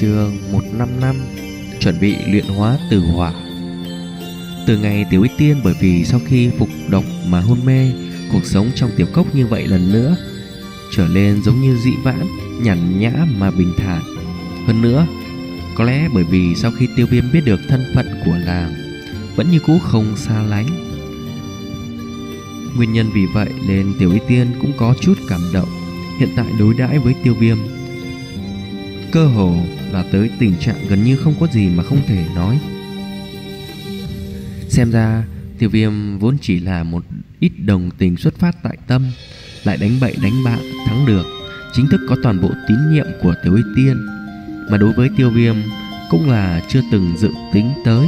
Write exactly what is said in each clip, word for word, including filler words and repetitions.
chương một trăm năm mươi lăm. Chuẩn bị luyện hóa tử hỏa. Từ ngày Tiểu Y Tiên bởi vì sau khi phục độc mà hôn mê, cuộc sống trong tiểu cốc như vậy lần nữa trở lên giống như dị vãng, nhàn nhã mà bình thản. Hơn nữa, có lẽ bởi vì sau khi Tiêu Viêm biết được thân phận của làng, vẫn như cũ không xa lánh. Nguyên nhân vì vậy nên Tiểu Y Tiên cũng có chút cảm động. Hiện tại đối đãi với Tiêu Viêm cơ hồ là tới tình trạng gần như không có gì mà không thể nói. Xem ra Tiêu Viêm vốn chỉ là một ít đồng tình xuất phát tại tâm, lại đánh bậy đánh bạ thắng được, chính thức có toàn bộ tín nhiệm của Tiểu Y Tiên. Mà đối với Tiêu Viêm cũng là chưa từng dự tính tới.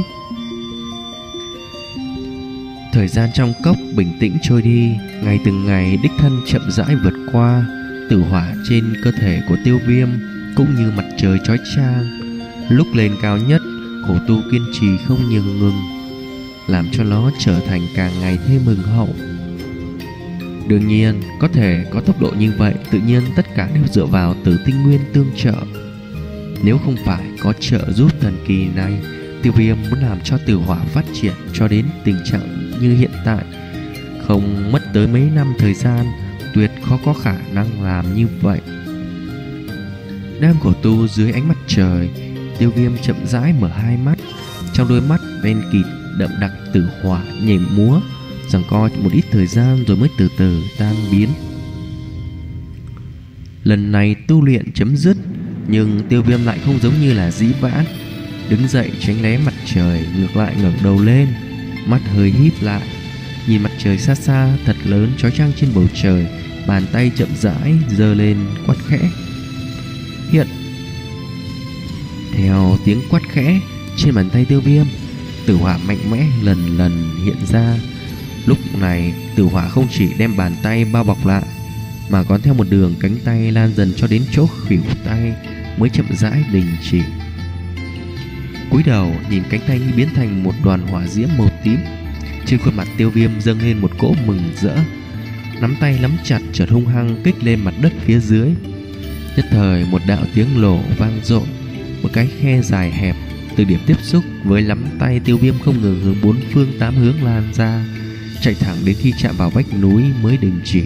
Thời gian trong cốc bình tĩnh trôi đi, ngày từng ngày đích thân chậm rãi vượt qua. Tử hỏa trên cơ thể của Tiêu Viêm cũng như mặt trời chói chang, lúc lên cao nhất, khổ tu kiên trì không nhường ngừng, làm cho nó trở thành càng ngày thêm hừng hậu. Đương nhiên, có thể có tốc độ như vậy, tự nhiên tất cả đều dựa vào Tử Tinh Nguyên tương trợ. Nếu không phải có trợ giúp thần kỳ này, Tiêu Viêm muốn làm cho tử hỏa phát triển cho đến tình trạng như hiện tại, không mất tới mấy năm thời gian, tuyệt khó có khả năng làm như vậy. Đang khổ tu dưới ánh mặt trời, Tiêu Viêm chậm rãi mở hai mắt. Trong đôi mắt đen kịt đậm đặc tử hỏa nhảy múa, giằng co một ít thời gian rồi mới từ từ tan biến. Lần này tu luyện chấm dứt, nhưng Tiêu Viêm lại không giống như là dĩ vãng. Đứng dậy tránh né mặt trời, ngược lại ngẩng đầu lên, mắt hơi híp lại, nhìn mặt trời xa xa thật lớn chói chang trên bầu trời. Bàn tay chậm rãi giơ lên quát khẽ. Hiện. Theo tiếng quát khẽ, trên bàn tay Tiêu Viêm, tử hỏa mạnh mẽ lần lần hiện ra. Lúc này tử hỏa không chỉ đem bàn tay bao bọc lại, mà còn theo một đường cánh tay lan dần cho đến chỗ khuỷu tay mới chậm rãi đình chỉ. Cúi đầu nhìn cánh tay như biến thành một đoàn hỏa diễm màu tím. Trên khuôn mặt Tiêu Viêm dâng lên một cỗ mừng rỡ, nắm tay nắm chặt chợt hung hăng kích lên mặt đất phía dưới. Nhất thời một đạo tiếng lổ vang dội, một cái khe dài hẹp từ điểm tiếp xúc với nắm tay Tiêu Viêm không ngừng hướng bốn phương tám hướng lan ra, chạy thẳng đến khi chạm vào vách núi mới đình chỉ.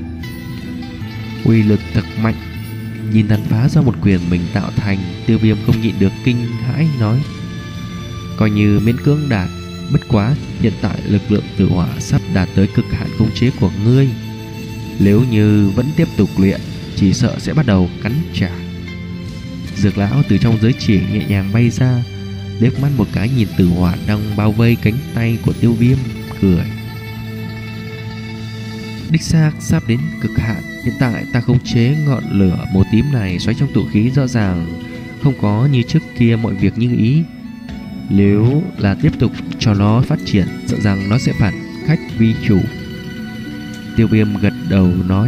Uy lực thật mạnh, nhìn tàn phá do một quyền mình tạo thành, Tiêu Viêm không nhịn được kinh hãi nói: coi như miễn cưỡng đạt, bất quá hiện tại lực lượng tử hỏa sắp đạt tới cực hạn khống chế của ngươi. Nếu như vẫn tiếp tục luyện, chỉ sợ sẽ bắt đầu cắn trả. Dược lão từ trong giới chỉ nhẹ nhàng bay ra, liếc mắt một cái nhìn tử hỏa đang bao vây cánh tay của Tiêu Viêm, cười: đích xác sắp đến cực hạn. Hiện tại ta khống chế ngọn lửa màu tím này xoáy trong tụ khí, rõ ràng không có như trước kia mọi việc như ý. Nếu là tiếp tục cho nó phát triển, sợ rằng nó sẽ phản khách vi chủ. Tiêu Viêm gật đầu nói: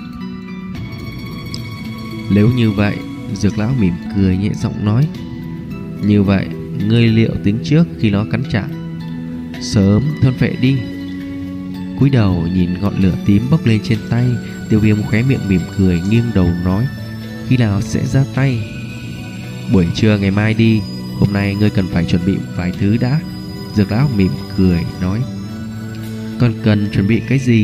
nếu như vậy, dược lão mỉm cười nhẹ giọng nói: như vậy ngươi liệu tính trước khi nó cắn trả, sớm thôn phệ đi. Cúi đầu nhìn ngọn lửa tím bốc lên trên tay, Tiêu Viêm khóe miệng mỉm cười, nghiêng đầu nói: khi nào sẽ ra tay? Buổi trưa ngày mai đi, hôm nay ngươi cần phải chuẩn bị vài thứ đã. Dược lão mỉm cười nói: còn cần chuẩn bị cái gì?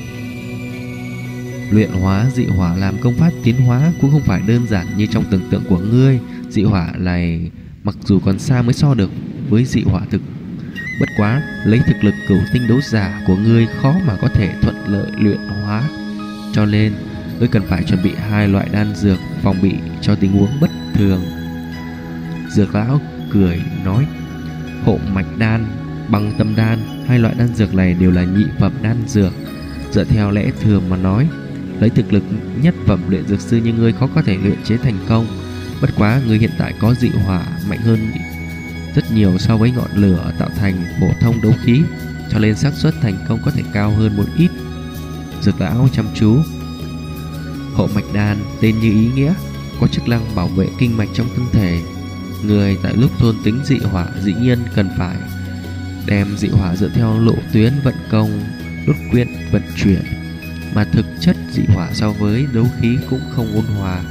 Luyện hóa dị hỏa làm công pháp tiến hóa cũng không phải đơn giản như trong tưởng tượng của ngươi. Dị hỏa này mặc dù còn xa mới so được với dị hỏa thực, bất quá lấy thực lực cửu tinh đấu giả của ngươi khó mà có thể thuận lợi luyện hóa, cho nên ngươi cần phải chuẩn bị hai loại đan dược phòng bị cho tình huống bất thường. Dược lão cười nói: hộ mạch đan, băng tâm đan, hai loại đan dược này đều là nhị phẩm đan dược. Dựa theo lẽ thường mà nói, lấy thực lực nhất phẩm luyện dược sư như ngươi khó có thể luyện chế thành công. Bất quá ngươi hiện tại có dị hỏa mạnh hơn rất nhiều so với ngọn lửa tạo thành phổ thông đấu khí, cho nên xác suất thành công có thể cao hơn một ít. Dược lão chăm chú: hộ mạch đan tên như ý nghĩa, có chức năng bảo vệ kinh mạch trong thân thể. Người tại lúc thôn tính dị hỏa dĩ nhiên cần phải đem dị hỏa dựa theo lộ tuyến vận công đốt quyện vận chuyển, mà thực chất dị hỏa so với đấu khí cũng không ôn hòa,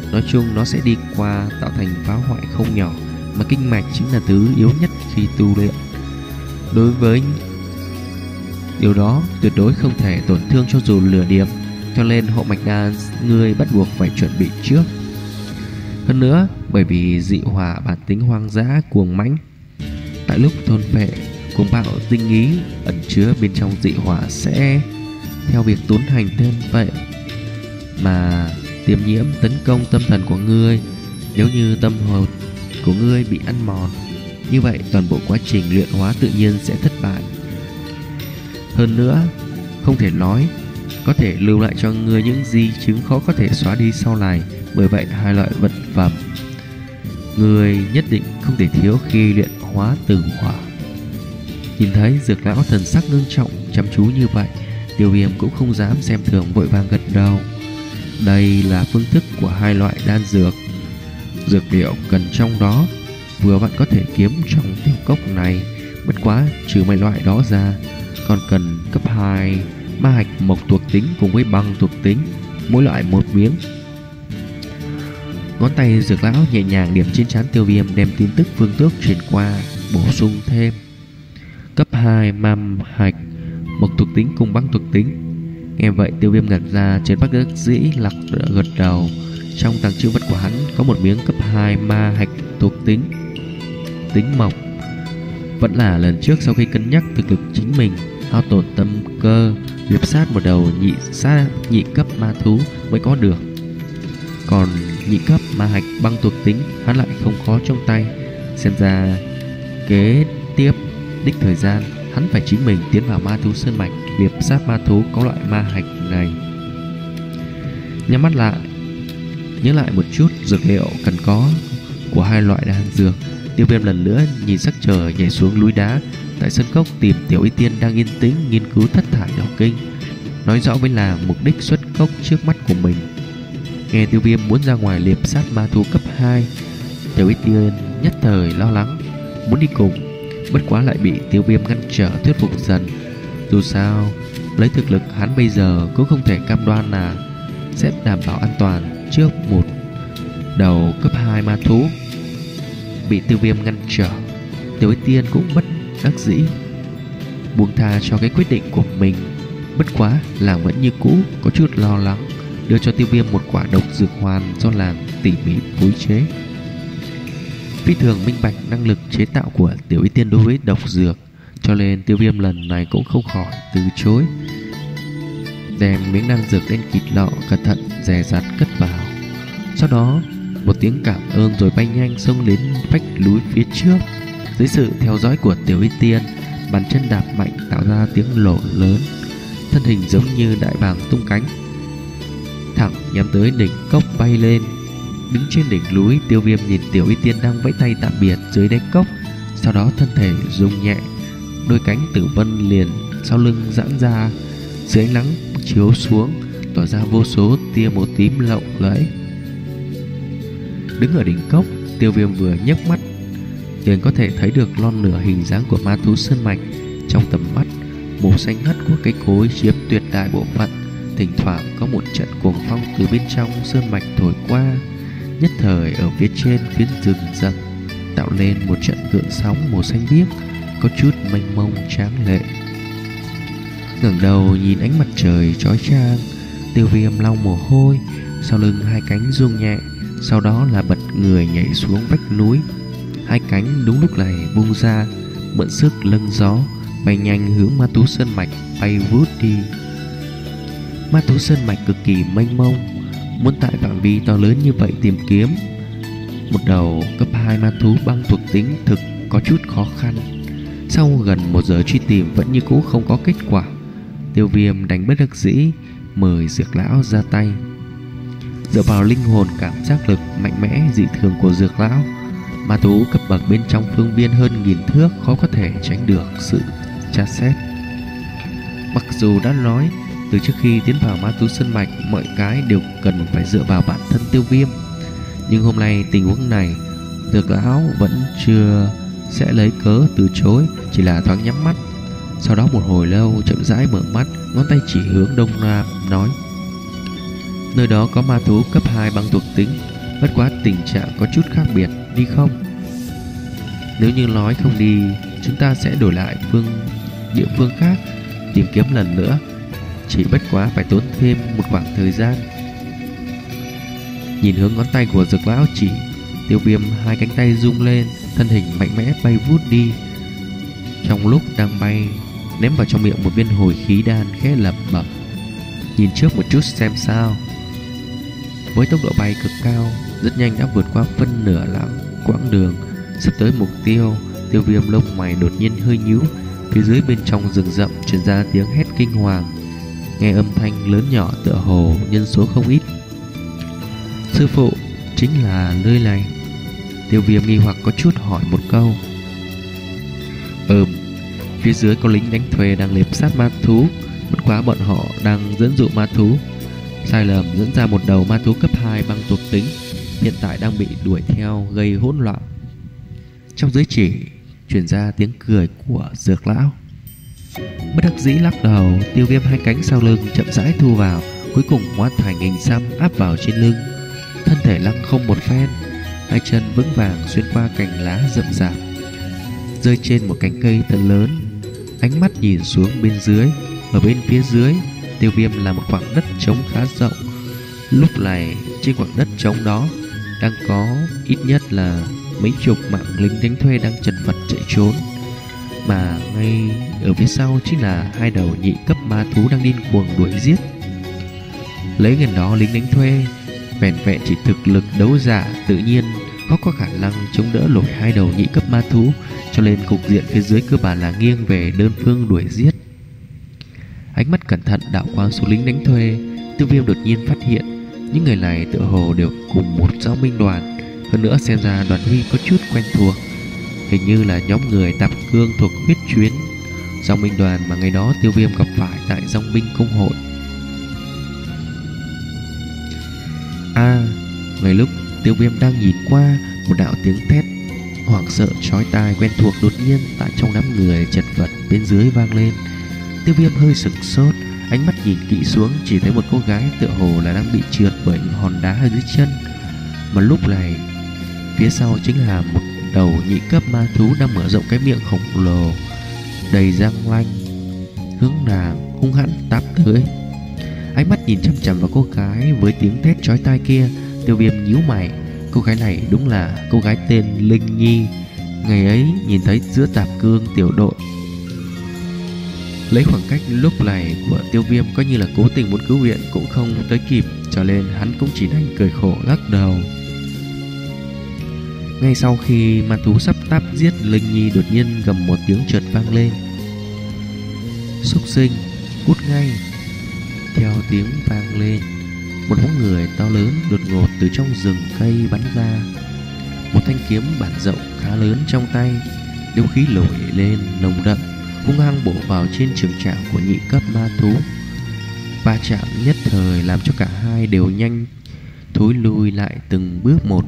Nói chung nó sẽ đi qua tạo thành phá hoại không nhỏ, mà kinh mạch chính là thứ yếu nhất khi tu luyện. Đối với điều đó tuyệt đối không thể tổn thương cho dù lửa điểm, cho nên hộ mạch đan ngươi bắt buộc phải chuẩn bị trước. Hơn nữa, bởi vì dị hỏa bản tính hoang dã cuồng mãnh, tại lúc thôn phệ cuồng bạo tinh ý ẩn chứa bên trong dị hỏa sẽ theo việc tốn hành tên vậy mà tiềm nhiễm tấn công tâm thần của ngươi. Nếu như tâm hồn của ngươi bị ăn mòn, như vậy toàn bộ quá trình luyện hóa tự nhiên sẽ thất bại. Hơn nữa, không thể nói có thể lưu lại cho ngươi những di chứng khó có thể xóa đi sau này. Bởi vậy hai loại vật phẩm ngươi nhất định không thể thiếu khi luyện hóa tử hỏa. Nhìn thấy Dược lão thần sắc ngưng trọng chăm chú như vậy, Tiêu Viêm cũng không dám xem thường, vội vàng gật đầu. Đây là phương thức của hai loại đan dược. Dược liệu cần trong đó vừa vặn có thể kiếm trong tiểu cốc này. Bất quá trừ mấy loại đó ra, còn cần cấp hai ma hạch mộc thuộc tính cùng với băng thuộc tính, mỗi loại một miếng. Ngón tay Dược lão nhẹ nhàng điểm trên trán Tiêu Viêm, đem tin tức phương tước truyền qua, bổ sung thêm cấp hai ma hạch mộc thuộc tính cùng băng thuộc tính. Nghe vậy Tiêu Viêm ngẩn ra, trên bắc đắc dĩ lặc gật đầu. Trong tàng trữ vật của hắn có một miếng cấp hai ma hạch thuộc tính tính mộc. Vẫn là lần trước sau khi cân nhắc thực lực chính mình, hao tổn tâm cơ liệp sát một đầu nhị sát nhị cấp ma thú mới có được. Còn nhị cấp ma hạch băng thuộc tính hắn lại không có trong tay. Xem ra kế tiếp đích thời gian hắn phải chính mình tiến vào ma thú sơn mạch liệp sát ma thú có loại ma hạch này. Nhắm mắt lại, nhớ lại một chút dược liệu cần có của hai loại đan dược, Tiêu Viêm lần nữa nhìn sắc trời nhảy xuống núi đá. Tại sân cốc tìm Tiểu Y Tiên đang yên tĩnh nghiên cứu thất thải độc kinh, nói rõ với là mục đích xuất cốc trước mắt của mình. Nghe Tiêu Viêm muốn ra ngoài liệp sát ma thú cấp hai, Tiểu Y Tiên nhất thời lo lắng muốn đi cùng, bất quá lại bị Tiêu Viêm ngăn trở thuyết phục dần. Dù sao lấy thực lực hắn bây giờ cũng không thể cam đoan là sẽ đảm bảo an toàn trước một đầu cấp hai ma thú. Bị Tiêu Viêm ngăn trở, Tiểu Y Tiên cũng bất đắc dĩ buông tha cho cái quyết định của mình. Bất quá làng vẫn như cũ có chút lo lắng, đưa cho Tiêu Viêm một quả độc dược hoàn do làng tỉ mỉ phối chế. Phi thường minh bạch năng lực chế tạo của Tiểu Y Tiên đối với độc dược, cho nên Tiêu Viêm lần này cũng không khỏi từ chối. Đem miếng đan dược đen kịt lọ cẩn thận dè dặt cất vào. Sau đó một tiếng cảm ơn rồi bay nhanh xông đến vách núi phía trước. Dưới sự theo dõi của Tiểu Y Tiên, bàn chân đạp mạnh tạo ra tiếng nổ lớn, thân hình giống như đại bàng tung cánh, thẳng nhắm tới đỉnh cốc bay lên. Đứng trên đỉnh núi, Tiêu Viêm nhìn Tiểu Y Tiên đang vẫy tay tạm biệt dưới đáy cốc, sau đó thân thể rung nhẹ, đôi cánh tử vân liền sau lưng giãn ra, dưới ánh nắng chiếu xuống tỏa ra vô số tia màu tím lộng lẫy. Đứng ở đỉnh cốc, Tiêu Viêm vừa nhấc mắt liền có thể thấy được lon nửa hình dáng của ma thú sơn mạch. Trong tầm mắt, màu xanh ngắt của cây cối chiếm tuyệt đại bộ phận, thỉnh thoảng có một trận cuồng phong từ bên trong sơn mạch thổi qua. Nhất thời ở phía trên phiến rừng rậm tạo lên một trận gợn sóng màu xanh biếc, có chút mênh mông tráng lệ. Ngẩng đầu nhìn ánh mặt trời chói chang, Tiêu Viêm lau mồ hôi, sau lưng hai cánh rung nhẹ, sau đó là bật người nhảy xuống vách núi. Hai cánh đúng lúc này bung ra, mượn sức lưng gió bay nhanh hướng ma thú sơn mạch bay vút đi. Ma thú sơn mạch cực kỳ mênh mông, muốn tại phạm vi to lớn như vậy tìm kiếm một đầu cấp hai ma thú băng thuộc tính thực có chút khó khăn. Sau gần một giờ truy tìm vẫn như cũ không có kết quả, Tiêu Viêm đánh bất đắc dĩ mời Dược lão ra tay. Dựa vào linh hồn cảm giác lực mạnh mẽ dị thường của Dược lão, ma thú cấp bậc bên trong phương viên hơn nghìn thước khó có thể tránh được sự tra xét. Mặc dù đã nói từ trước khi tiến vào ma thú sơn mạch mọi cái đều cần phải dựa vào bản thân Tiêu Viêm, nhưng hôm nay tình huống này Dược lão vẫn chưa sẽ lấy cớ từ chối, chỉ là thoáng nhắm mắt. Sau đó một hồi lâu chậm rãi mở mắt, ngón tay chỉ hướng đông nam nói: nơi đó có ma thú cấp hai băng thuộc tính, Bất quá tình trạng có chút khác biệt, đi không? Nếu như nói không đi, chúng ta sẽ đổi lại phương địa phương khác tìm kiếm lần nữa. Chỉ bất quá phải tốn thêm một khoảng thời gian. Nhìn hướng ngón tay của Dược lão chỉ, Tiêu Viêm hai cánh tay rung lên, thân hình mạnh mẽ bay vút đi. Trong lúc đang bay, ném vào trong miệng một viên hồi khí đan, khẽ lẩm bẩm: nhìn trước một chút xem sao. Với tốc độ bay cực cao, rất nhanh đã vượt qua phân nửa lãng quãng đường, sắp tới mục tiêu. Tiêu Viêm lông mày đột nhiên hơi nhíu. Phía dưới bên trong rừng rậm truyền ra tiếng hét kinh hoàng, nghe âm thanh lớn nhỏ tựa hồ nhân số không ít. Sư phụ, chính là nơi này? Tiêu Viêm nghi hoặc có chút hỏi một câu. Ừm, phía dưới có lính đánh thuê đang liệp sát ma thú. Bất quá bọn họ đang dẫn dụ ma thú, sai lầm dẫn ra một đầu ma thú cấp hai băng thuộc tính, hiện tại đang bị đuổi theo gây hỗn loạn. Trong giới chỉ truyền ra tiếng cười của Dược lão. Bất đắc dĩ lắc đầu, Tiêu Viêm hai cánh sau lưng chậm rãi thu vào, cuối cùng hóa thành hình xăm áp vào trên lưng. Thân thể lăng không một phen, hai chân vững vàng xuyên qua cành lá rậm rạp, rơi trên một cành cây thật lớn. Ánh mắt nhìn xuống bên dưới. Ở bên phía dưới Tiêu Viêm là một khoảng đất trống khá rộng. Lúc này trên khoảng đất trống đó đang có ít nhất là mấy chục mạng lính đánh thuê đang chật vật chạy trốn, mà ngay ở phía sau chính là hai đầu nhị cấp ma thú đang điên cuồng đuổi giết. Lấy gần đó lính đánh thuê vẻn vẹn chỉ thực lực đấu giả tự nhiên có có khả năng chống đỡ nổi hai đầu nhị cấp ma thú, cho nên cục diện phía dưới cơ bản là nghiêng về đơn phương đuổi giết. Ánh mắt cẩn thận đảo qua số lính đánh thuê, Tiêu Viêm đột nhiên phát hiện những người này tựa hồ đều cùng một giao minh đoàn. Hơn nữa xem ra đoàn huy có chút quen thuộc, hình như là nhóm người Tạp Cương thuộc huyết chuyến giao minh đoàn mà ngày đó Tiêu Viêm gặp phải tại dòng binh công hội. À, ngay lúc Tiêu Viêm đang nhìn qua, một đạo tiếng thét hoảng sợ chói tai quen thuộc đột nhiên tại trong đám người chật vật bên dưới vang lên. Tiêu Viêm hơi sửng sốt, ánh mắt nhìn kỹ xuống, chỉ thấy một cô gái tựa hồ là đang bị trượt bởi những hòn đá ở dưới chân. Mà lúc này phía sau chính là một đầu nhị cấp ma thú đang mở rộng cái miệng khổng lồ đầy răng lanh, hướng nàng hung hãn táp tới. Ánh mắt nhìn chằm chằm vào cô gái với tiếng thét chói tai kia, Tiêu Viêm nhíu mày. Cô gái này đúng là cô gái tên Linh Nhi. Ngày ấy nhìn thấy giữa Tạp Cương tiểu đội. Lấy khoảng cách lúc này của Tiêu Viêm coi như là cố tình muốn cứu viện cũng không tới kịp, cho nên hắn cũng chỉ đành cười khổ lắc đầu. Ngay sau khi ma thú sắp táp giết, Linh Nhi đột nhiên gầm một tiếng chợt vang lên. Súc sinh, cút ngay! Theo tiếng vang lên, một bóng người to lớn đột ngột từ trong rừng cây bắn ra, một thanh kiếm bản rộng khá lớn trong tay, đấu khí nổi lên nồng đậm, hung hăng bổ vào trên trường trảo của nhị cấp ma thú. Va chạm nhất thời làm cho cả hai đều nhanh thối lui lại từng bước một.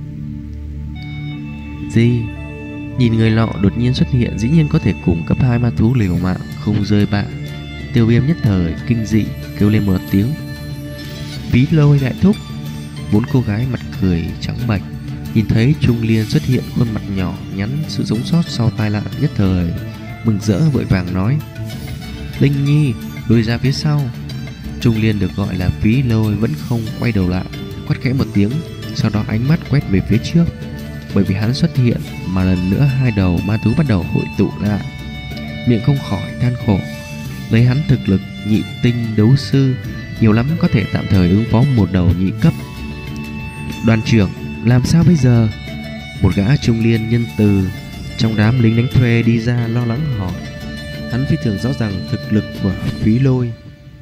Gì? Nhìn người lọ đột nhiên xuất hiện dĩ nhiên có thể cùng cấp hai ma thú liều mạng không rơi bại. Tiêu Viêm nhất thời kinh dị kêu lên một tiếng. Phí Lôi đại thúc! Bốn cô gái mặt cười trắng bệch nhìn thấy Trung Liên xuất hiện, khuôn mặt nhỏ nhắn sự sống sót sau tai nạn nhất thời mừng rỡ vội vàng nói: Linh Nhi, lùi ra phía sau. Trung Liên được gọi là Phí Lôi vẫn không quay đầu lại, quát khẽ một tiếng, sau đó ánh mắt quét về phía trước. Bởi vì hắn xuất hiện mà lần nữa hai đầu ma thú bắt đầu hội tụ lại, miệng không khỏi than khổ. Lấy hắn thực lực nhị tinh đấu sư, nhiều lắm có thể tạm thời ứng phó một đầu nhị cấp. Đoàn trưởng, làm sao bây giờ? Một gã trung niên nhân từ trong đám lính đánh thuê đi ra lo lắng hỏi. Hắn phi thường rõ ràng thực lực của Phí Lôi.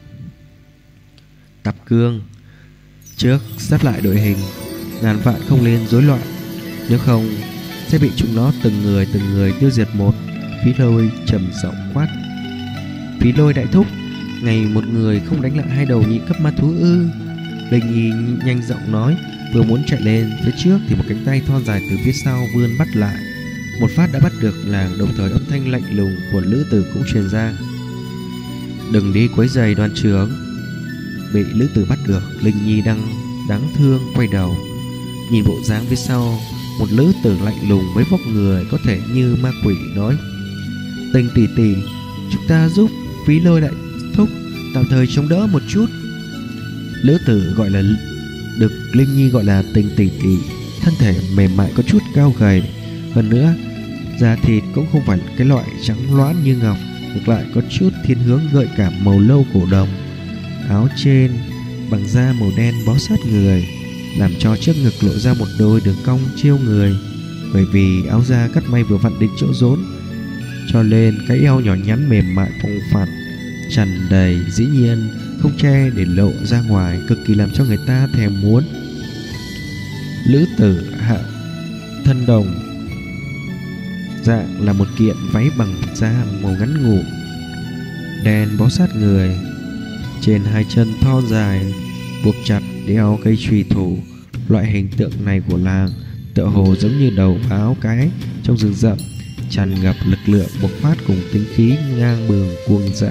Tạp Cương, trước xếp lại đội hình, ngàn vạn không lên rối loạn, nếu không sẽ bị chúng nó từng người từng người tiêu diệt một. Phí Lôi trầm giọng quát. Phí Lôi đại thúc, ngày một người không đánh lại hai đầu nhị cấp ma thú ư? Linh Nhi nhanh giọng nói, vừa muốn chạy lên phía trước thì một cánh tay thon dài từ phía sau vươn bắt lại. Một phát đã bắt được nàng, đồng thời âm thanh lạnh lùng của lữ tử cũng truyền ra. Đừng đi quấy rầy đoàn trưởng. Bị lữ tử bắt được, Linh Nhi đang đáng thương quay đầu, Nhìn bộ dáng phía sau, một lữ tử lạnh lùng với vóc người có thể như ma quỷ nói: Tình tỷ tỷ, chúng ta giúp Phí Lôi đại thúc tạm thời chống đỡ một chút. Lữ tử gọi là được Linh Nhi gọi là Tình tỷ tỷ, thân thể mềm mại có chút cao gầy, hơn nữa da thịt cũng không phải cái loại trắng loãng như ngọc, ngược lại có chút thiên hướng gợi cảm màu lâu cổ đồng. Áo trên bằng da màu đen bó sát người, làm cho trước ngực lộ ra một đôi đường cong trêu người. Bởi vì áo da cắt may vừa vặn đến chỗ rốn, cho nên cái eo nhỏ nhắn mềm mại phồng phẳng tràn đầy, dĩ nhiên không che để lộ ra ngoài, cực kỳ làm cho người ta thèm muốn. Lữ tử hạ thân đồng dạng là một kiện váy bằng da màu ngắn ngủn đen bó sát người, trên hai chân thon dài buộc chặt đeo cây chùy thủ. Loại hình tượng này của làng tựa hồ giống như đầu áo cái trong rừng rậm, tràn ngập lực lượng bộc phát cùng tính khí ngang bướng cuồng dã.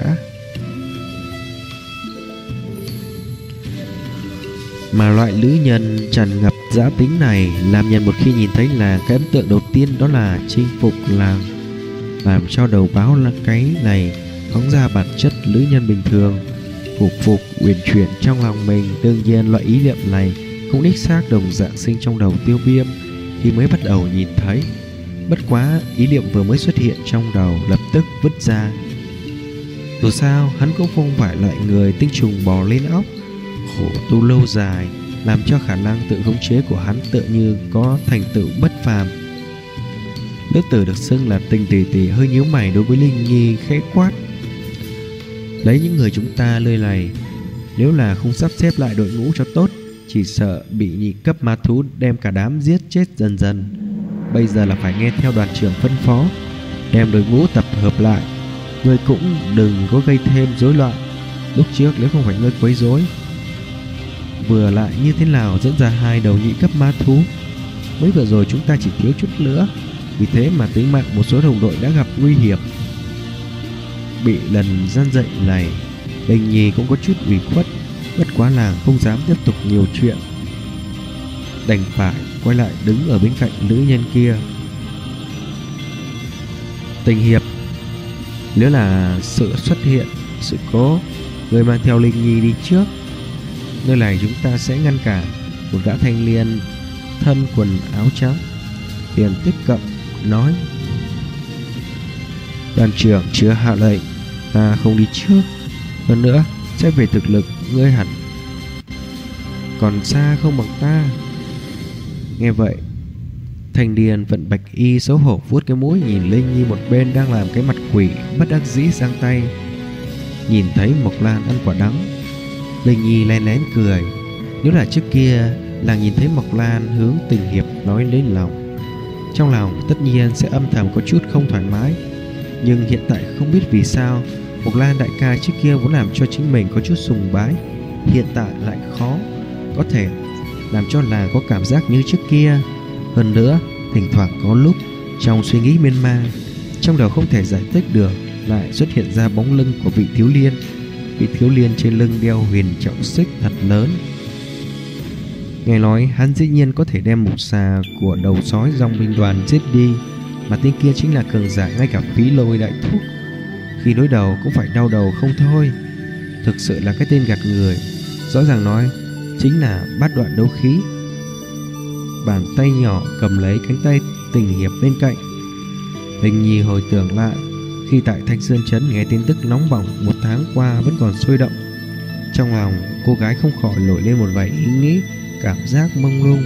Mà loại nữ nhân tràn ngập dã tính này làm nhân một khi nhìn thấy là cái ấn tượng đầu tiên đó là chinh phục làng, làm cho đầu báo là cái này phóng ra bản chất nữ nhân bình thường, phục phục uyển chuyển trong lòng mình. Đương nhiên loại ý niệm này cũng đích xác đồng dạng sinh trong đầu Tiêu Viêm khi mới bắt đầu nhìn thấy. Bất quá ý niệm vừa mới xuất hiện trong đầu lập tức vứt ra. Dù sao hắn cũng không phải loại người tinh trùng bò lên óc, khổ tu lâu dài làm cho khả năng tự khống chế của hắn tựa như có thành tựu bất phàm. Lữ tử được xưng là Tình tỷ tỷ hơi nhíu mày đối với Linh Nhi khẽ quát: Lấy những người chúng ta nơi này, nếu là không sắp xếp lại đội ngũ cho tốt, chỉ sợ bị nhị cấp ma thú đem cả đám giết chết dần dần. Bây giờ là phải nghe theo đoàn trưởng phân phó, đem đội ngũ tập hợp lại. Ngươi cũng đừng có gây thêm rối loạn. Lúc trước nếu không phải ngươi quấy rối, vừa lại như thế nào dẫn ra hai đầu nhị cấp ma thú. Mới vừa rồi chúng ta chỉ thiếu chút nữa, vì thế mà tính mạng một số đồng đội đã gặp nguy hiểm. Bị lần gian dạy này, Linh Nhi cũng có chút ủy khuất, bất quá làng không dám tiếp tục nhiều chuyện, đành phải quay lại đứng ở bên cạnh nữ nhân kia. Tình hiệp, nếu là sự xuất hiện sự cố, người mang theo Linh Nhi đi trước, nơi này chúng ta sẽ ngăn cản. Một gã thanh niên thân quần áo trắng liền tiếp cận nói: Đoàn trưởng chưa hạ lệnh, ta không đi trước. Hơn nữa xét về thực lực, ngươi hẳn còn xa không bằng ta. Nghe vậy, thanh niên vận bạch y xấu hổ vuốt cái mũi, nhìn Linh Nhi một bên đang làm cái mặt quỷ bất đắc dĩ giang tay. Nhìn thấy Mộc Lan ăn quả đắng, Linh Nhi lén lén cười. Nếu là trước kia là nhìn thấy Mộc Lan hướng Tình hiệp nói lên lòng, trong lòng tất nhiên sẽ âm thầm có chút không thoải mái. Nhưng hiện tại không biết vì sao Mộc Lan đại ca trước kia muốn làm cho chính mình có chút sùng bái, hiện tại lại khó có thể làm cho làng có cảm giác như trước kia. Hơn nữa thỉnh thoảng có lúc trong suy nghĩ miên man, trong đầu không thể giải thích được, lại xuất hiện ra bóng lưng của vị thiếu liên. Vị thiếu liên trên lưng đeo huyền trọng xích thật lớn. Nghe nói hắn dĩ nhiên có thể đem một xà của đầu sói dòng binh đoàn giết đi, mà tên kia chính là cường giả ngay cả Phí Lôi đại thúc khi đối đầu cũng phải đau đầu không thôi. Thực sự là cái tên gạt người. Rõ ràng nói chính là bát đoạn đấu khí. Bàn tay nhỏ cầm lấy cánh tay Tình hiệp bên cạnh. Linh Nhi hồi tưởng lại khi tại Thanh Sơn Trấn nghe tin tức nóng bỏng một tháng qua vẫn còn sôi động. Trong lòng cô gái không khỏi nổi lên một vài ý nghĩ, cảm giác mông lung.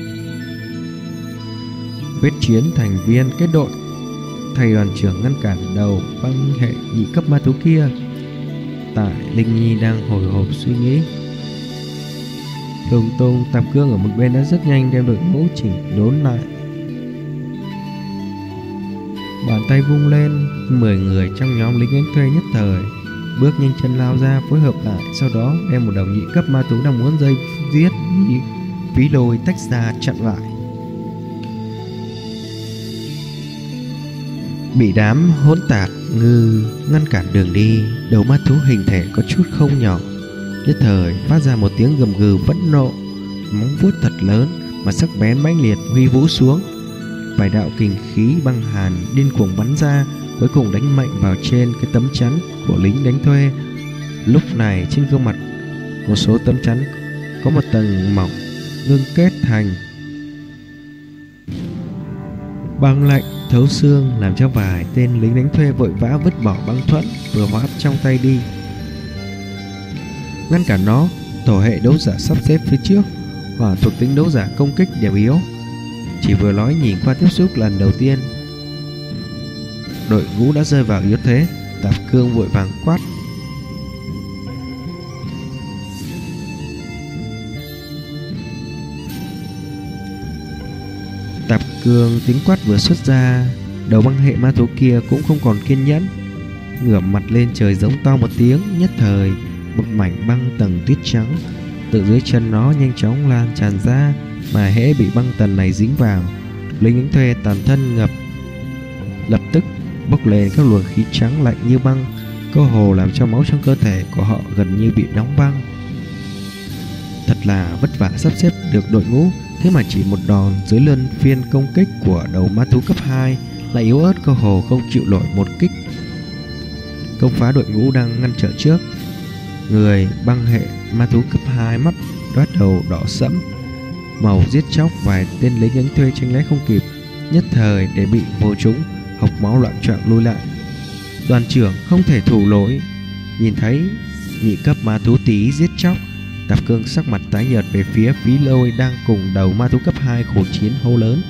Huyết chiến thành viên kết đội, thầy đoàn trưởng ngăn cản đầu băng hệ nhị cấp ma thú kia. Tại Linh Nhi đang hồi hộp suy nghĩ, Thường Tông Tạp Cương ở một bên đã rất nhanh đem đội ngũ chỉnh đốn lại. Bàn tay vung lên, mười người trong nhóm lính đánh thuê nhất thời bước nhanh chân lao ra phối hợp lại, sau đó đem một đầu nhị cấp ma thú đang muốn dây giết Phí Lôi tách ra chặn lại. Bị đám hỗn tạp ngư ngăn cản đường đi, đầu ma thú hình thể có chút không nhỏ, nhất thời phát ra một tiếng gầm gừ phẫn nộ, móng vuốt thật lớn mà sắc bén mãnh liệt huy vũ xuống. Vài đạo kình khí băng hàn điên cuồng bắn ra, cuối cùng đánh mạnh vào trên cái tấm chắn của lính đánh thuê. Lúc này trên gương mặt một số tấm chắn có một tầng mỏng ngưng kết thành băng lạnh thấu xương, làm cho vài tên lính đánh thuê vội vã vứt bỏ băng thuẫn vừa hóa trong tay đi. Ngăn cản nó, tổ hệ đấu giả sắp xếp phía trước, hỏa thuộc tính đấu giả công kích điểm yếu. Chỉ vừa nói nhìn qua tiếp xúc lần đầu tiên, đội ngũ đã rơi vào yếu thế. Tạp Cương vội vàng quát: Tạp Cương tiếng quát vừa xuất ra, đầu băng hệ ma thú kia cũng không còn kiên nhẫn, ngửa mặt lên trời giống to một tiếng. Nhất thời một mảnh băng tầng tuyết trắng từ dưới chân nó nhanh chóng lan tràn ra, mà hễ bị băng tầng này dính vào, lính đánh thuê toàn thân ngập lập tức bốc lên các luồng khí trắng lạnh như băng, cơ hồ làm cho máu trong cơ thể của họ gần như bị đóng băng. Thật là vất vả sắp xếp được đội ngũ, thế mà chỉ một đòn dưới luân phiên công kích của đầu ma thú cấp hai lại yếu ớt, cơ hồ không chịu nổi một kích công phá đội ngũ đang ngăn trở trước. Người băng hệ ma thú cấp hai mắt đoát đầu đỏ sẫm, màu giết chóc vài tên lính đánh thuê tranh né không kịp, nhất thời để bị vô chúng hộc máu loạn choạng lui lại. Đoàn trưởng không thể thủ lỗi. Nhìn thấy nhị cấp ma thú tí giết chóc, Tạp Cương sắc mặt tái nhợt về phía Phí Lôi đang cùng đầu ma thú cấp hai khổ chiến hô lớn.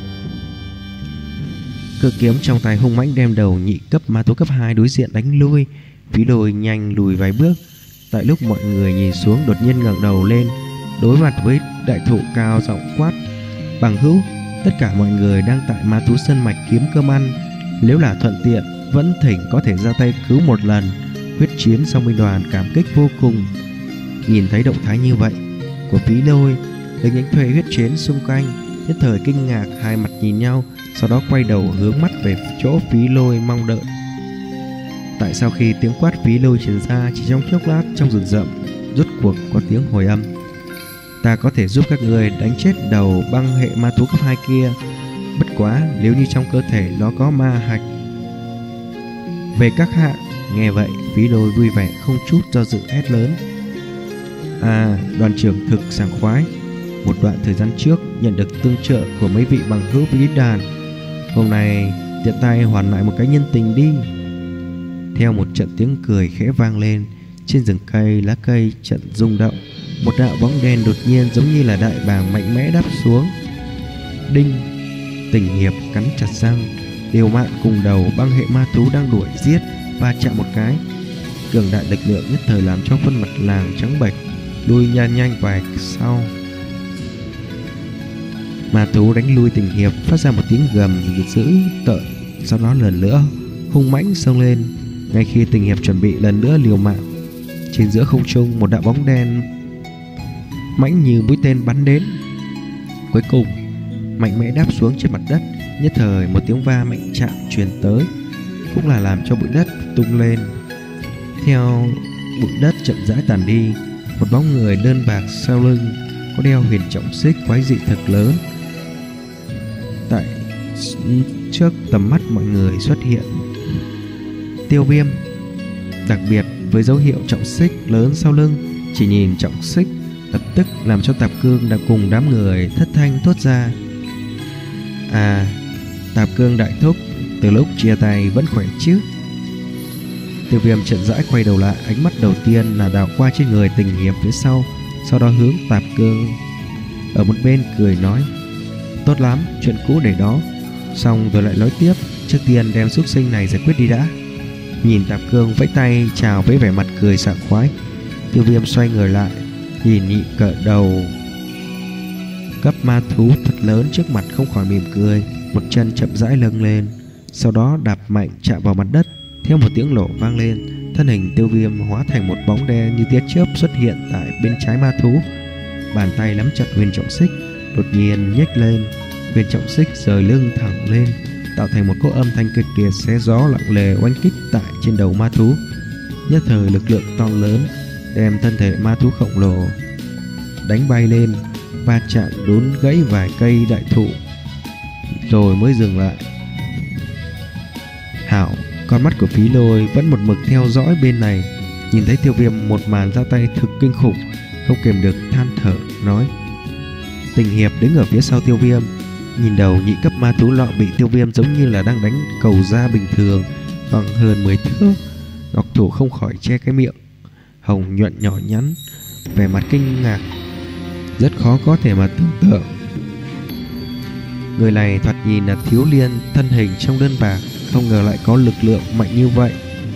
Cự kiếm trong tay hung mãnh đem đầu nhị cấp ma thú cấp hai đối diện đánh lui. Phí Lôi nhanh lùi vài bước. Tại lúc mọi người nhìn xuống, đột nhiên ngẩng đầu lên, đối mặt với đại thụ cao giọng quát: Bằng hữu, tất cả mọi người đang tại ma thú sơn mạch kiếm cơm ăn, nếu là thuận tiện vẫn thỉnh có thể ra tay cứu một lần. Huyết chiến song binh đoàn cảm kích vô cùng. Nhìn thấy động thái như vậy của Phí Lôi, lính đánh thuê huyết chiến xung quanh nhất thời kinh ngạc, hai mặt nhìn nhau, sau đó quay đầu hướng mắt về chỗ Phí Lôi mong đợi. Tại sao khi tiếng quát Phí Lôi truyền ra, chỉ trong chốc lát trong rừng rậm rốt cuộc có tiếng hồi âm: Ta có thể giúp các người đánh chết đầu băng hệ ma thú cấp hai kia, bất quá nếu như trong cơ thể nó có ma hạch. Về các hạ. Nghe vậy, Phí Lôi vui vẻ không chút do dự hét lớn: À, đoàn trưởng thực sảng khoái. Một đoạn thời gian trước nhận được tương trợ của mấy vị bằng hữu với đàn, hôm nay tiện tay hoàn lại một cái nhân tình đi. Theo một trận tiếng cười khẽ vang lên, trên rừng cây lá cây trận rung động, một đạo bóng đen đột nhiên giống như là đại bàng mạnh mẽ đáp xuống. Đinh! Tình Hiệp cắn chặt răng, liều mạng cùng đầu băng hệ ma thú đang đuổi giết và chạm một cái, cường đại lực lượng nhất thời làm cho khuôn mặt làng trắng bệch, lui nhanh nhanh vài sau. Ma thú đánh lui Tình Hiệp, phát ra một tiếng gầm dữ tợn, sau đó lần nữa hung mãnh xông lên. Ngay khi Tình Hiệp chuẩn bị lần nữa liều mạng, trên giữa không trung một đạo bóng đen mãnh như mũi tên bắn đến, cuối cùng mạnh mẽ đáp xuống trên mặt đất. Nhất thời một tiếng va mạnh chạm truyền tới, cũng là làm cho bụi đất tung lên. Theo bụi đất chậm rãi tàn đi, một bóng người đơn bạc sau lưng có đeo huyền trọng xích quái dị thật lớn tại trước tầm mắt mọi người xuất hiện. Tiêu Viêm. Đặc biệt với dấu hiệu trọng xích lớn sau lưng, chỉ nhìn trọng xích lập tức làm cho Tạp Cương đã cùng đám người thất thanh thốt ra: À, Tạp Cương đại thúc, từ lúc chia tay vẫn khỏe chứ? Tiêu Viêm chậm rãi quay đầu lại, ánh mắt đầu tiên là đảo qua trên người Tình Hiệp phía sau, sau đó hướng Tạp Cương ở một bên cười nói: Tốt lắm, chuyện cũ để đó. Xong rồi lại nói tiếp: Trước tiên đem súc sinh này giải quyết đi đã. Nhìn Tạp Cương vẫy tay chào với vẻ mặt cười sảng khoái, Tiêu Viêm xoay người lại, nhìn nhị cỡ đầu cấp ma thú thật lớn trước mặt không khỏi mỉm cười, một chân chậm rãi lâng lên, sau đó đạp mạnh chạm vào mặt đất. Theo một tiếng nổ vang lên, thân hình Tiêu Viêm hóa thành một bóng đen như tia chớp xuất hiện tại bên trái ma thú. Bàn tay nắm chặt huyền trọng xích, đột nhiên nhếch lên, huyền trọng xích rời lưng thẳng lên, tạo thành một cỗ âm thanh kịch liệt xé gió lặng lề oanh kích tại trên đầu ma thú. Nhất thời lực lượng to lớn đem thân thể ma thú khổng lồ đánh bay lên, va chạm đốn gãy vài cây đại thụ rồi mới dừng lại. Hảo, con mắt của Phí Lôi vẫn một mực theo dõi bên này, nhìn thấy Tiêu Viêm một màn ra tay thực kinh khủng, không kèm được than thở nói. Tình Hiệp đứng ở phía sau Tiêu Viêm, nhìn đầu nhị cấp ma thú lọ bị Tiêu Viêm giống như là đang đánh cầu da bình thường, khoảng hơn mười thước. Ngọc thủ không khỏi che cái miệng hồng nhuận nhỏ nhắn, vẻ mặt kinh ngạc, rất khó có thể mà tưởng tượng. Người này thoạt nhìn là thiếu niên thân hình trong đơn bạc, không ngờ lại có lực lượng mạnh như vậy.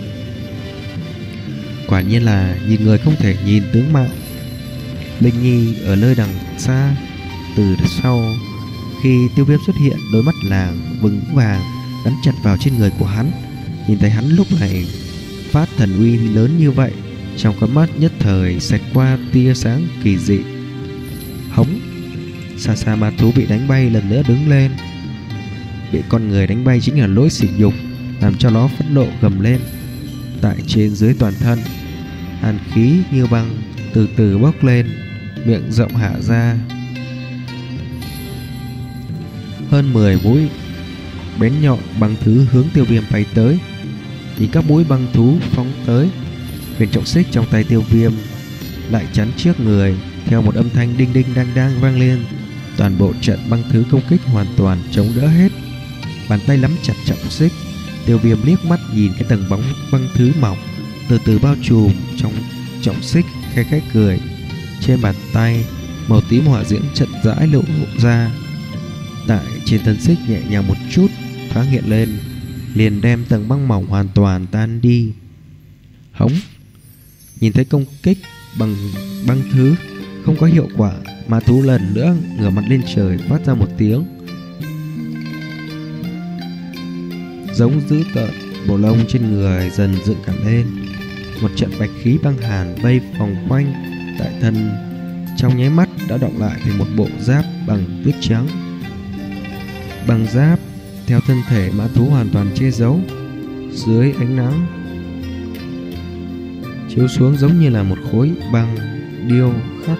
Quả nhiên là nhìn người không thể nhìn tướng mạo. Linh Nhi ở nơi đằng xa, từ sau khi Tiêu Viêm xuất hiện, đôi mắt làng vững vàng gắn chặt vào trên người của hắn. Nhìn thấy hắn lúc này phát thần uy lớn như vậy, trong con mắt nhất thời xẹt qua tia sáng kỳ dị. Hống! Xa xa ma thú bị đánh bay lần nữa đứng lên. Bị con người đánh bay chính là lỗi sỉ nhục, làm cho nó phẫn nộ gầm lên. Tại trên dưới toàn thân, hàn khí như băng từ từ bốc lên, miệng rộng hạ ra. Hơn mười mũi bén nhọn băng thứ hướng Tiêu Viêm bay tới. Nhìn các mũi băng thú phóng tới, huyền trọng xích trong tay Tiêu Viêm lại chắn trước người. Theo một âm thanh đinh đinh đang đang vang lên, toàn bộ trận băng thứ công kích hoàn toàn chống đỡ hết. Bàn tay nắm chặt trọng xích, Tiêu Viêm liếc mắt nhìn cái tầng bóng băng thứ mỏng từ từ bao trùm trong trọng xích, khẽ khẽ cười. Trên bàn tay, màu tím hỏa diễm chậm rãi lộ ra. Tại trên thân xích nhẹ nhàng một chút thoáng hiện lên, liền đem tầng băng mỏng hoàn toàn tan đi. Hống! Nhìn thấy công kích bằng băng thứ không có hiệu quả, ma thú lần nữa ngửa mặt lên trời phát ra một tiếng giống dữ tợn. Bộ lông trên người dần dựng cả lên, một trận bạch khí băng hàn vây vòng quanh tại thân, trong nháy mắt đã đọng lại thành một bộ giáp bằng tuyết trắng. Băng giáp theo thân thể mã thú hoàn toàn che giấu, dưới ánh nắng chiếu xuống giống như là một khối băng điêu khắc.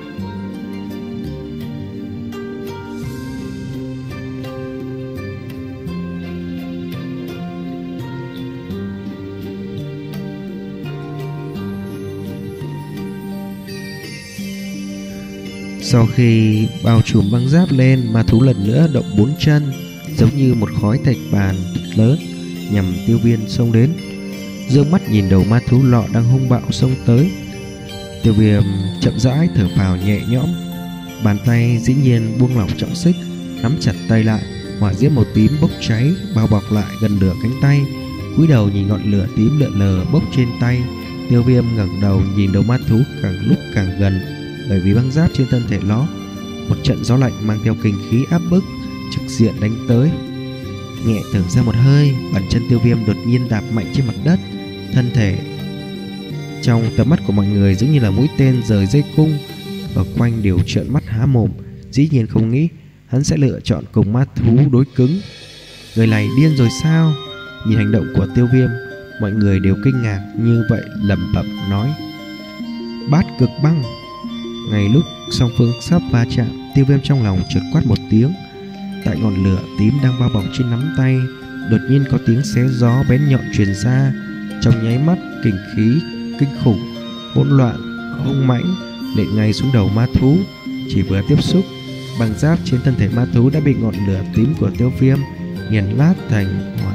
Sau khi bao trùm băng giáp lên, ma thú lần nữa động bốn chân, giống như một khói thạch bàn lớn nhằm Tiêu Viêm xông đến. Dương mắt nhìn đầu ma thú lọ đang hung bạo xông tới, Tiêu Viêm chậm rãi thở phào nhẹ nhõm, bàn tay dĩ nhiên buông lỏng trọng xích, nắm chặt tay lại. Hỏa diễm màu tím bốc cháy bao bọc lại gần nửa cánh tay, cúi đầu nhìn ngọn lửa tím lượn lờ bốc trên tay. Tiêu Viêm ngẩng đầu nhìn đầu ma thú càng lúc càng gần, bởi vì băng giáp trên thân thể nó, một trận gió lạnh mang theo kinh khí áp bức trực diện đánh tới. Nhẹ thở ra một hơi, bàn chân Tiêu Viêm đột nhiên đạp mạnh trên mặt đất, thân thể trong tầm mắt của mọi người giống như là mũi tên rời dây cung, ở quanh đều trợn mắt há mồm. Dĩ nhiên không nghĩ hắn sẽ lựa chọn cùng ma thú đối cứng. Người này điên rồi sao? Nhìn hành động của Tiêu Viêm, mọi người đều kinh ngạc như vậy, lẩm bẩm nói: Bát cực băng. Ngay lúc song phương sắp va chạm, Tiêu Viêm trong lòng chợt quát một tiếng. Tại ngọn lửa tím đang bao bọc trên nắm tay, đột nhiên có tiếng xé gió bén nhọn truyền ra. Trong nháy mắt, kình khí kinh khủng hỗn loạn hung mãnh nện ngay xuống đầu ma thú. Chỉ vừa tiếp xúc, băng giáp trên thân thể ma thú đã bị ngọn lửa tím của Tiêu Viêm nghiền lát thành hỏa,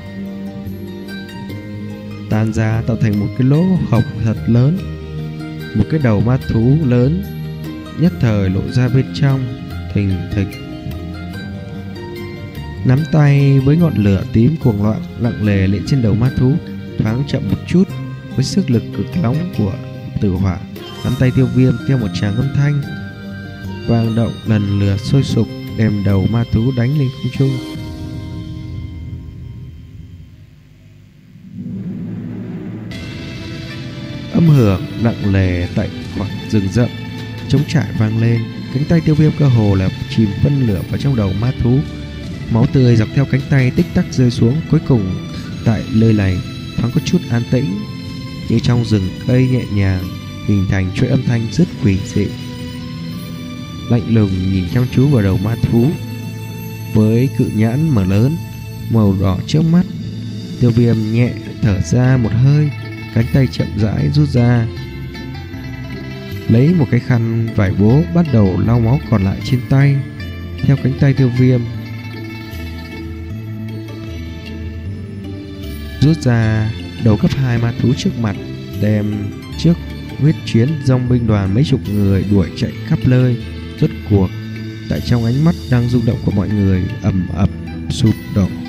tan ra tạo thành một cái lỗ hổng thật lớn. Một cái đầu ma thú lớn nhất thời lộ ra bên trong, thình thịch. Nắm tay với ngọn lửa tím cuồng loạn lặng lề lên trên đầu ma thú, thoáng chậm một chút. Với sức lực cực nóng của tử hỏa, nắm tay Tiêu Viêm theo một tràng âm thanh vang động lần lượt sôi sục, đem đầu ma thú đánh lên không trung. Âm hưởng nặng nề tại khoảng rừng rậm trống trải vang lên. Cánh tay Tiêu Viêm cơ hồ là chìm phân lửa vào trong đầu ma thú. Máu tươi dọc theo cánh tay tích tắc rơi xuống. Cuối cùng tại nơi này thoáng có chút an tĩnh, như trong rừng cây nhẹ nhàng hình thành chuỗi âm thanh rất quỷ dị. lạnh lùng nhìn chăm chú vào đầu ma thú. Với cự nhãn mở lớn màu đỏ trước mắt, Tiêu Viêm nhẹ thở ra một hơi, cánh tay chậm rãi rút ra, lấy một cái khăn vải bố bắt đầu lau máu còn lại trên tay. Theo cánh tay Tiêu Viêm rút ra, đầu cấp hai ma thú trước mặt đem trước huyết chiến dòng binh đoàn mấy chục người đuổi chạy khắp nơi. Rốt cuộc tại trong ánh mắt đang rung động của mọi người ầm ầm sụp đổ.